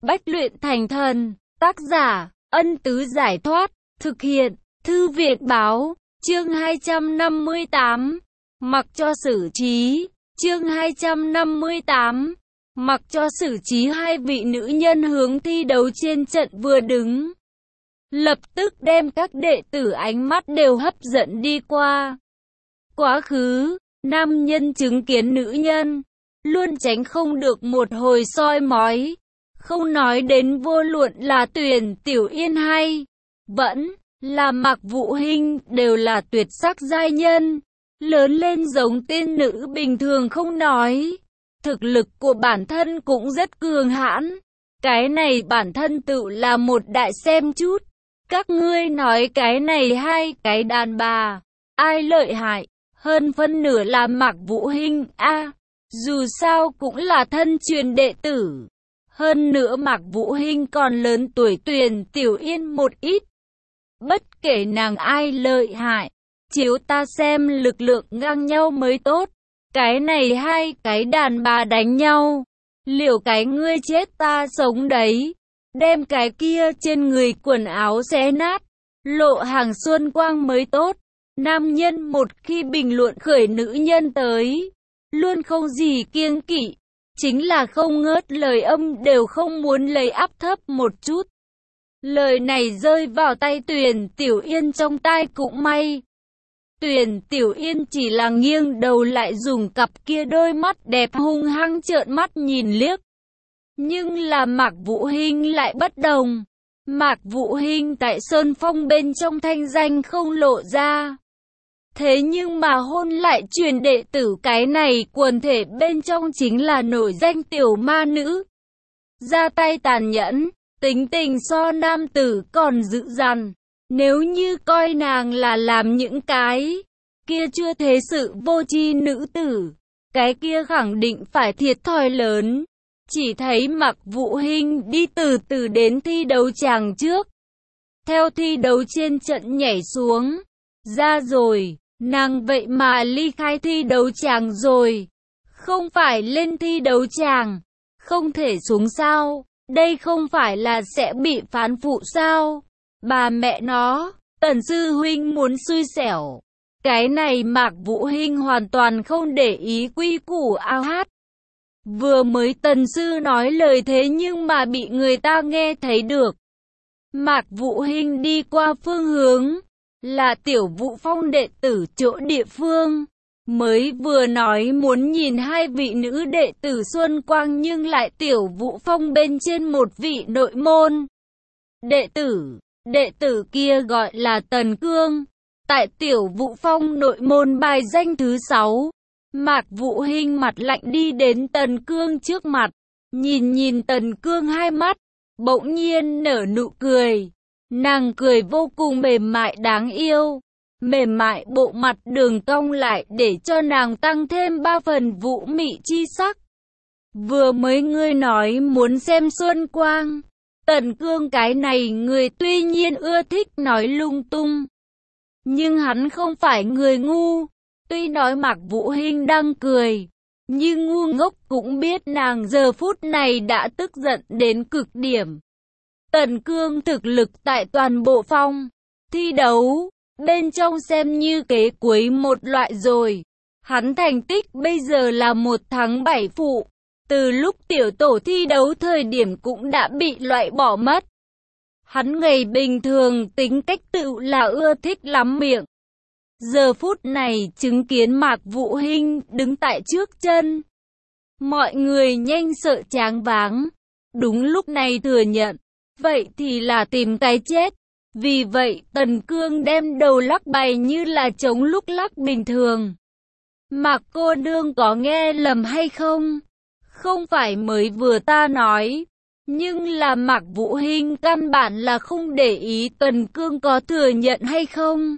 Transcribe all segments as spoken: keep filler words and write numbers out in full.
bách luyện thành thần. Tác giả, Ân Tứ Giải Thoát. Thực hiện, Thư Viện Báo. Chương hai trăm năm mươi tám. Mặc cho xử trí. Chương hai trăm năm mươi tám. Mặc cho xử trí. Hai vị nữ nhân hướng thi đấu trên trận vừa đứng, lập tức đem các đệ tử ánh mắt đều hấp dẫn đi qua. Quá khứ, nam nhân chứng kiến nữ nhân, luôn tránh không được một hồi soi mói. Không nói đến vô luận là Tuyển Tiểu Yên hay vẫn là Mạc Vũ Hinh, đều là tuyệt sắc giai nhân, lớn lên giống tiên nữ bình thường không nói, thực lực của bản thân cũng rất cường hãn. Cái này bản thân tự là một đại xem chút. Các ngươi nói cái này hai cái đàn bà, ai lợi hại? Hơn phân nửa là Mạc Vũ Hinh a, à, dù sao cũng là thân truyền đệ tử. Hơn nữa Mạc Vũ Hinh còn lớn tuổi Tuyển Tiểu Yên một ít. Bất kể nàng ai lợi hại, chiếu ta xem lực lượng ngang nhau mới tốt. Cái này hai cái đàn bà đánh nhau, liệu cái ngươi chết ta sống đấy. Đem cái kia trên người quần áo xé nát, lộ hàng xuân quang mới tốt. Nam nhân một khi bình luận khởi nữ nhân tới, luôn không gì kiêng kỵ, chính là không ngớt lời âm đều không muốn lấy áp thấp một chút. Lời này rơi vào tay Tuyển Tiểu Yên trong tai cũng may. Tuyển Tiểu Yên chỉ là nghiêng đầu lại dùng cặp kia đôi mắt đẹp hung hăng trợn mắt nhìn liếc. Nhưng là Mạc Vũ Hinh lại bất đồng. Mạc Vũ Hinh tại Sơn Phong bên trong thanh danh không lộ ra. Thế nhưng mà hôn lại truyền đệ tử cái này quần thể bên trong chính là nổi danh tiểu ma nữ. Ra tay tàn nhẫn, tính tình so nam tử còn dữ dằn. Nếu như coi nàng là làm những cái kia chưa thế sự vô tri nữ tử, cái kia khẳng định phải thiệt thòi lớn. Chỉ thấy Mạc Vũ Hinh đi từ từ đến thi đấu tràng trước, theo thi đấu trên trận nhảy xuống. Ra rồi, nàng vậy mà ly khai thi đấu tràng rồi. Không phải lên thi đấu tràng, không thể xuống sao? Đây không phải là sẽ bị phán phụ sao? Bà mẹ nó, Tần sư huynh muốn xui xẻo. Cái này Mạc Vũ Hinh hoàn toàn không để ý quy củ ao hát. Vừa mới Tần sư nói lời thế nhưng mà bị người ta nghe thấy được. Mạc Vũ Hinh đi qua phương hướng là Tiểu Vũ Phong đệ tử chỗ địa phương. Mới vừa nói muốn nhìn hai vị nữ đệ tử xuân quang, nhưng lại Tiểu Vũ Phong bên trên một vị nội môn đệ tử. Đệ tử kia gọi là Tần Cương, tại Tiểu Vũ Phong nội môn bài danh thứ sáu. Mạc Vũ Hinh mặt lạnh đi đến Tần Cương trước mặt, nhìn nhìn Tần Cương hai mắt, bỗng nhiên nở nụ cười. Nàng cười vô cùng mềm mại đáng yêu, mềm mại bộ mặt đường cong lại để cho nàng tăng thêm ba phần vũ mị chi sắc. Vừa mới ngươi nói muốn xem xuân quang. Tần Cương cái này người tuy nhiên ưa thích nói lung tung, nhưng hắn không phải người ngu. Tuy nói Mạc Vũ Hinh đang cười, nhưng ngu ngốc cũng biết nàng giờ phút này đã tức giận đến cực điểm. Tần Cương thực lực tại toàn bộ phong thi đấu bên trong xem như kế cuối một loại rồi. Hắn thành tích bây giờ là một thắng bảy phụ. Từ lúc tiểu tổ thi đấu thời điểm cũng đã bị loại bỏ mất. Hắn ngày bình thường tính cách tự là ưa thích lắm miệng. Giờ phút này chứng kiến Mạc Vũ Hinh đứng tại trước chân, mọi người nhanh sợ choáng váng. Đúng lúc này thừa nhận, vậy thì là tìm cái chết. Vì vậy Tần Cương đem đầu lắc bày như là trống lúc lắc bình thường. Mạc cô nương có nghe lầm hay không? Không phải mới vừa ta nói. Nhưng là Mạc Vũ Hinh căn bản là không để ý Tần Cương có thừa nhận hay không.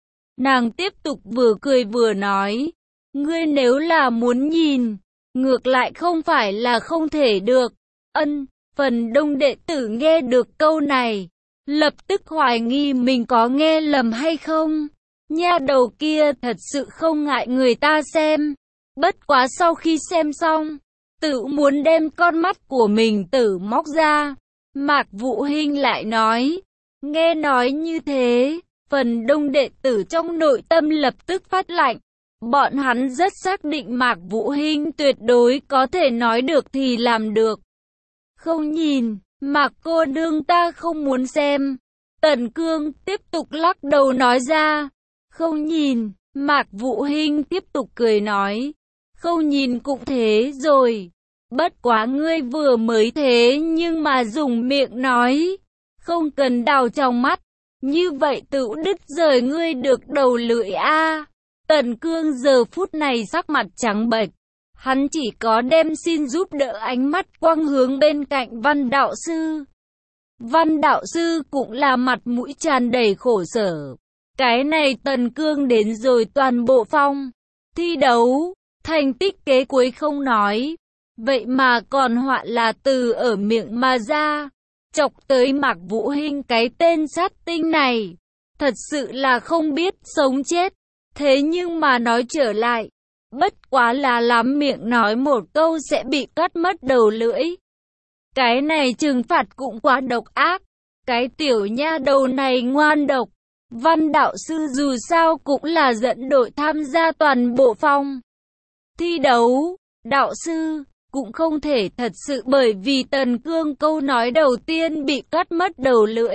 Nàng tiếp tục vừa cười vừa nói, ngươi nếu là muốn nhìn, ngược lại không phải là không thể được. Ân, phần đông đệ tử nghe được câu này, lập tức hoài nghi mình có nghe lầm hay không. Nha đầu kia thật sự không ngại người ta xem. Bất quá sau khi xem xong, tự muốn đem con mắt của mình tự móc ra. Mạc Vũ Hinh lại nói, nghe nói như thế, phần đông đệ tử trong nội tâm lập tức phát lạnh. Bọn hắn rất xác định Mạc Vũ Hinh tuyệt đối có thể nói được thì làm được. Không nhìn, Mạc cô nương ta không muốn xem. Tần Cương tiếp tục lắc đầu nói ra. Không nhìn, Mạc Vũ Hinh tiếp tục cười nói. Không nhìn cũng thế rồi. Bất quá ngươi vừa mới thế nhưng mà dùng miệng nói. Không cần đào trong mắt. Như vậy tự đứt rời ngươi được đầu lưỡi a. Tần Cương giờ phút này sắc mặt trắng bệch. Hắn chỉ có đem xin giúp đỡ ánh mắt quang hướng bên cạnh Văn đạo sư. Văn đạo sư cũng là mặt mũi tràn đầy khổ sở. Cái này Tần Cương đến rồi toàn bộ phong thi đấu, thành tích kế cuối không nói. Vậy mà còn họa là từ ở miệng mà ra. Chọc tới Mạc Vũ Hinh cái tên sát tinh này. Thật sự là không biết sống chết. Thế nhưng mà nói trở lại. Bất quá là lắm miệng nói một câu sẽ bị cắt mất đầu lưỡi. Cái này trừng phạt cũng quá độc ác. Cái tiểu nha đầu này ngoan độc. Văn đạo sư dù sao cũng là dẫn đội tham gia toàn bộ phong thi đấu. Đạo sư cũng không thể thật sự bởi vì Tần Cương câu nói đầu tiên bị cắt mất đầu lưỡi.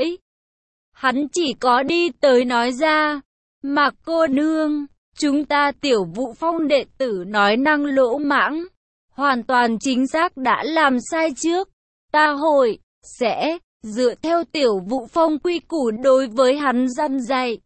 Hắn chỉ có đi tới nói ra. Mạc cô nương, chúng ta tiểu Vũ Phong đệ tử nói năng lỗ mãng. Hoàn toàn chính xác đã làm sai trước. Ta hội, sẽ, dựa theo tiểu Vũ Phong quy củ đối với hắn răn dạy.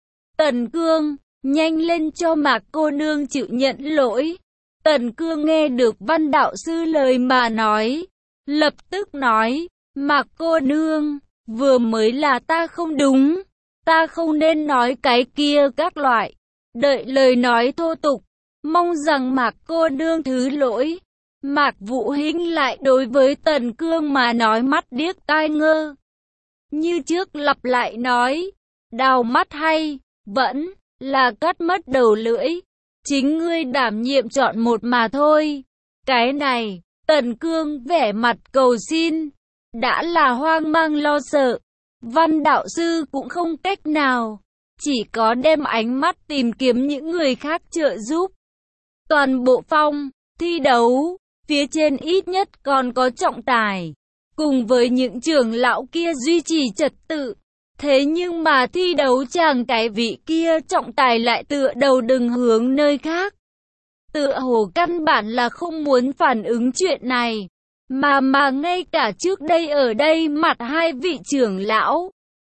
Tần Cương, nhanh lên cho Mạc cô nương chịu nhận lỗi. Tần Cương nghe được Văn đạo sư lời mà nói. Lập tức nói, Mạc cô nương, vừa mới là ta không đúng. Ta không nên nói cái kia các loại. Đợi lời nói thô tục. Mong rằng Mạc cô nương thứ lỗi. Mạc Vũ Hinh lại đối với Tần Cương mà nói mắt điếc tai ngơ. Như trước lặp lại nói. Đào mắt hay, vẫn là cắt mất đầu lưỡi. Chính ngươi đảm nhiệm chọn một mà thôi. Cái này, Tần Cương vẻ mặt cầu xin. Đã là hoang mang lo sợ. Văn đạo sư cũng không cách nào. Chỉ có đem ánh mắt tìm kiếm những người khác trợ giúp. Toàn bộ phong thi đấu, phía trên ít nhất còn có trọng tài. Cùng với những trưởng lão kia duy trì trật tự. Thế nhưng mà thi đấu chàng cái vị kia trọng tài lại tựa đầu đừng hướng nơi khác. Tựa hồ căn bản là không muốn phản ứng chuyện này. Mà mà ngay cả trước đây ở đây mặt hai vị trưởng lão.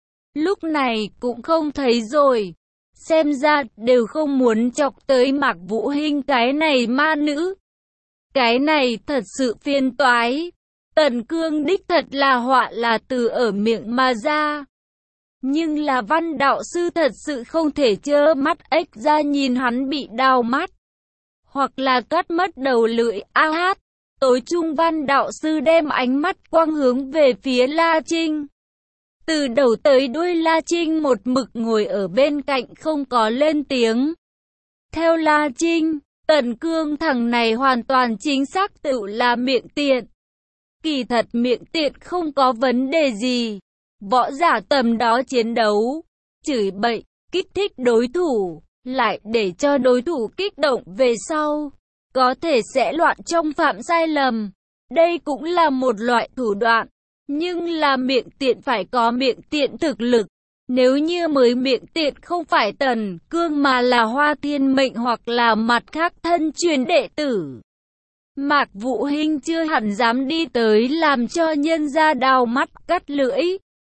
Lúc này cũng không thấy rồi. Xem ra đều không muốn chọc tới Mạc Vũ Hinh cái này ma nữ. Cái này thật sự phiền toái. Tần Cương đích thật là họa là từ ở miệng mà ra. Nhưng là Văn đạo sư thật sự không thể trơ mắt ếch ra nhìn hắn bị đau mắt. Hoặc là cắt mất đầu lưỡi a hát. Tối trung Văn đạo sư đem ánh mắt quang hướng về phía La Trinh. Từ đầu tới đuôi La Trinh một mực ngồi ở bên cạnh không có lên tiếng. Theo La Trinh, Tần Cương thằng này hoàn toàn chính xác tự là miệng tiện. Kỳ thật miệng tiện không có vấn đề gì. Võ giả tầm đó chiến đấu, chửi bậy, kích thích đối thủ, lại để cho đối thủ kích động về sau. Có thể sẽ loạn trong phạm sai lầm. Đây cũng là một loại thủ đoạn. Nhưng là miệng tiện phải có miệng tiện thực lực. Nếu như mới miệng tiện không phải Tần Cương mà là Hoa Thiên Mệnh hoặc là mặt khác thân truyền đệ tử. Mạc Vũ Hinh chưa hẳn dám đi tới làm cho nhân gia đau mắt cắt lưỡi.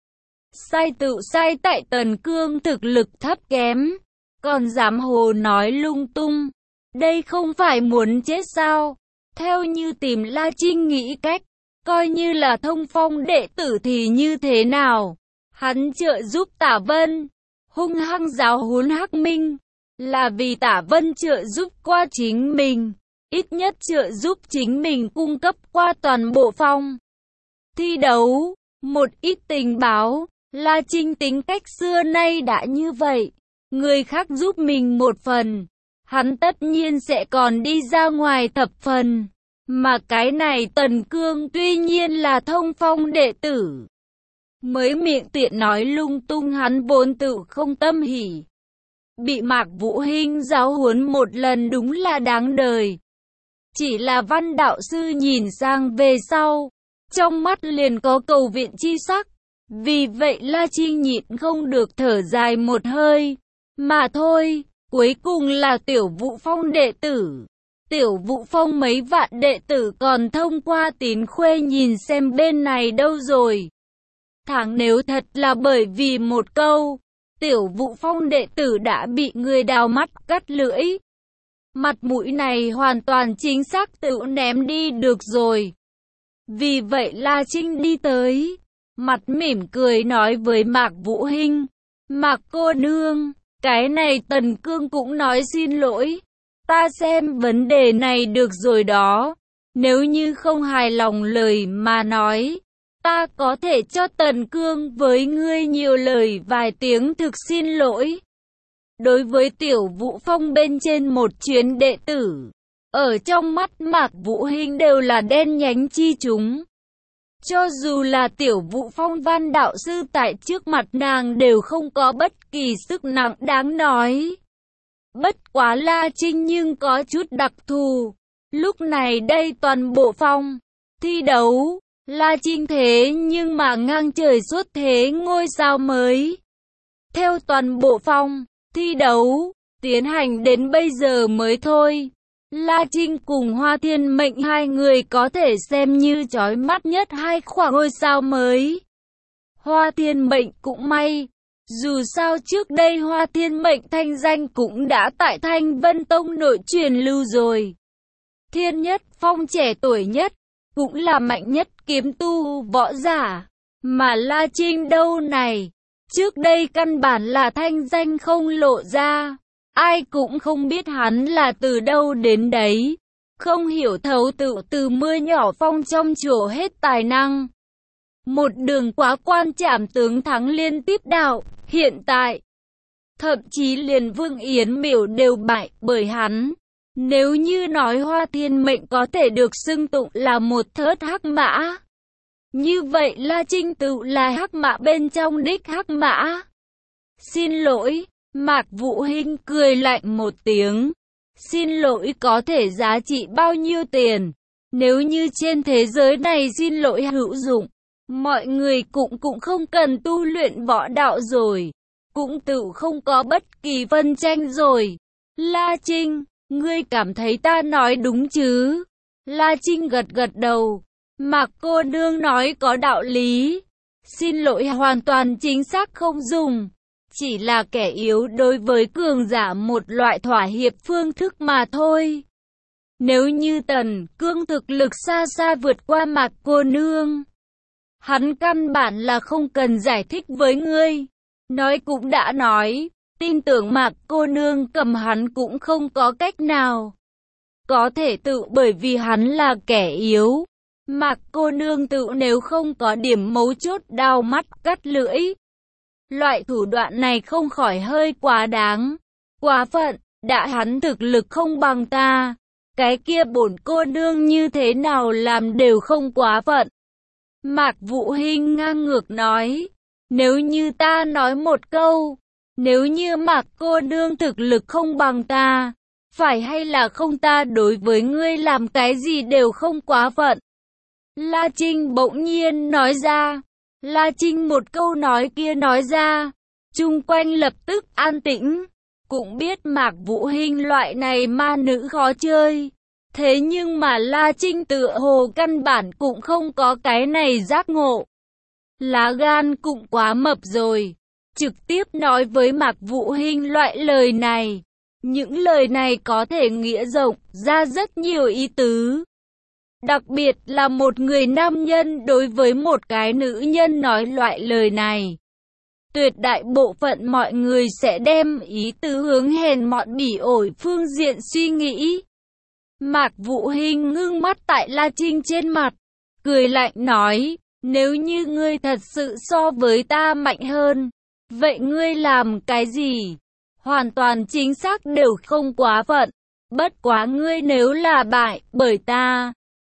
Sai tự sai tại Tần Cương thực lực thấp kém. Còn dám hồ nói lung tung. Đây không phải muốn chết sao? Theo như tìm La Trinh nghĩ cách. Coi như là thông phong đệ tử thì như thế nào? Hắn trợ giúp Tả Vân. Hung hăng giáo huấn Hắc Minh. Là vì Tả Vân trợ giúp qua chính mình. Ít nhất trợ giúp chính mình cung cấp qua toàn bộ phong thi đấu. Một ít tình báo. La Trinh tính cách xưa nay đã như vậy. Người khác giúp mình một phần. Hắn tất nhiên sẽ còn đi ra ngoài thập phần. Mà cái này Tần Cương tuy nhiên là thông phong đệ tử, mới miệng tiện nói lung tung, hắn vốn tự không tâm hỉ. Bị Mạc Vũ Hinh giáo huấn một lần đúng là đáng đời. Chỉ là Văn đạo sư nhìn sang về sau, trong mắt liền có cầu viện chi sắc. Vì vậy La Trinh nhịn không được thở dài một hơi. Mà thôi, cuối cùng là Tiểu Vũ Phong đệ tử. Tiểu Vũ Phong mấy vạn đệ tử còn thông qua tín khuê nhìn xem bên này đâu rồi. Thẳng nếu thật là bởi vì một câu, Tiểu Vũ Phong đệ tử đã bị người đào mắt cắt lưỡi. Mặt mũi này hoàn toàn chính xác tự ném đi được rồi. Vì vậy La Trinh đi tới, mặt mỉm cười nói với Mạc Vũ Hinh, Mạc cô nương, cái này Tần Cương cũng nói xin lỗi. Ta xem vấn đề này được rồi đó. Nếu như không hài lòng lời mà nói, ta có thể cho Tần Cương với ngươi nhiều lời vài tiếng thực xin lỗi. Đối với Tiểu Vũ Phong bên trên một chuyến đệ tử, ở trong mắt Mạc Vũ Hinh đều là đen nhánh chi chúng. Cho dù là Tiểu Vũ Phong Văn đạo sư tại trước mặt nàng đều không có bất kỳ sức nặng đáng nói. Bất quá La Trinh nhưng có chút đặc thù. Lúc này đây toàn bộ phong thi đấu, La Trinh thế nhưng mà ngang trời xuất thế ngôi sao mới. Theo toàn bộ phong thi đấu tiến hành đến bây giờ mới thôi, La Trinh cùng Hoa Thiên Mệnh hai người có thể xem như chói mắt nhất hai khoảng ngôi sao mới. Hoa Thiên Mệnh cũng may, dù sao trước đây Hoa Thiên Mệnh thanh danh cũng đã tại Thanh Vân Tông nội truyền lưu rồi. Thiên Nhất Phong trẻ tuổi nhất, cũng là mạnh nhất kiếm tu võ giả. Mà La Trinh đâu này, trước đây căn bản là thanh danh không lộ ra. Ai cũng không biết hắn là từ đâu đến đấy. Không hiểu thấu tự từ mưa nhỏ phong trong chỗ hết tài năng. Một đường quá quan trảm tướng thắng liên tiếp đạo. Hiện tại, thậm chí liền Vương Yến Miểu đều bại bởi hắn. Nếu như nói Hoa Thiên Mệnh có thể được xưng tụng là một thớt hắc mã, như vậy La Trinh tự là hắc mã bên trong đích hắc mã. Xin lỗi, Mạc Vũ Hinh cười lạnh một tiếng. Xin lỗi có thể giá trị bao nhiêu tiền? Nếu như trên thế giới này xin lỗi hữu dụng, mọi người cũng cũng không cần tu luyện võ đạo rồi, cũng tự không có bất kỳ phân tranh rồi. La Trinh, ngươi cảm thấy ta nói đúng chứ? La Trinh gật gật đầu. Mạc cô nương nói có đạo lý. Xin lỗi hoàn toàn chính xác không dùng. Chỉ là kẻ yếu đối với cường giả một loại thỏa hiệp phương thức mà thôi. Nếu như Tần Cương thực lực xa xa vượt qua Mạc cô nương, hắn căn bản là không cần giải thích với ngươi. Nói cũng đã nói, tin tưởng Mạc cô nương cầm hắn cũng không có cách nào. Có thể tự bởi vì hắn là kẻ yếu. Mạc cô nương tự nếu không có điểm mấu chốt đau mắt cắt lưỡi. Loại thủ đoạn này không khỏi hơi quá đáng, quá phận. Đã hắn thực lực không bằng ta, cái kia bổn cô nương như thế nào làm đều không quá phận. Mạc Vũ Hinh ngang ngược nói, nếu như ta nói một câu, nếu như Mạc cô nương thực lực không bằng ta, phải hay là không ta đối với ngươi làm cái gì đều không quá phận. La Trinh bỗng nhiên nói ra. La Trinh một câu nói kia nói ra, chung quanh lập tức an tĩnh. Cũng biết Mạc Vũ Hinh loại này ma nữ khó chơi. Thế nhưng mà La Trinh tựa hồ căn bản cũng không có cái này giác ngộ. Lá gan cũng quá mập rồi. Trực tiếp nói với Mạc Vũ Hinh loại lời này. Những lời này có thể nghĩa rộng ra rất nhiều ý tứ. Đặc biệt là một người nam nhân đối với một cái nữ nhân nói loại lời này. Tuyệt đại bộ phận mọi người sẽ đem ý tứ hướng hèn mọn bỉ ổi phương diện suy nghĩ. Mạc Vũ Hinh ngưng mắt tại La Trinh trên mặt, cười lạnh nói, nếu như ngươi thật sự so với ta mạnh hơn, vậy ngươi làm cái gì? Hoàn toàn chính xác đều không quá phận. Bất quá ngươi nếu là bại bởi ta,